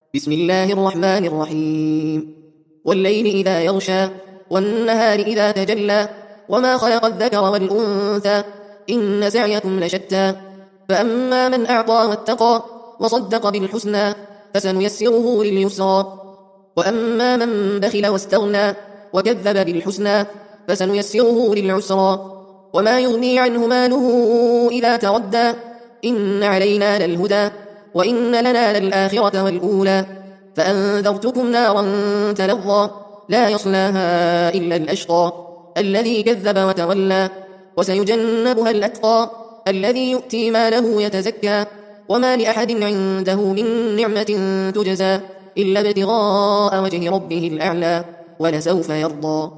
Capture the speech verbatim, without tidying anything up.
بسم الله الرحمن الرحيم والليل إذا يغشى والنهار إذا تجلى وما خلق الذكر والأنثى إن سعيكم لشتى فأما من أعطى واتقى وصدق بالحسنى فسنيسره لليسرى وأما من بخل واستغنى وكذب بالحسنى فسنيسره للعسرى وما يغني عنه ماله إذا تردى إن علينا للهدى وإن لنا للآخرة والأولى فأنذرتكم نارا تلظى لا يصلاها إلا الأشقى الذي كذب وتولى وسيجنبها الأتقى الذي يؤتي ماله يتزكى وما لأحد عنده من نعمة تجزى إلا ابتغاء وجه ربه الأعلى ولسوف يرضى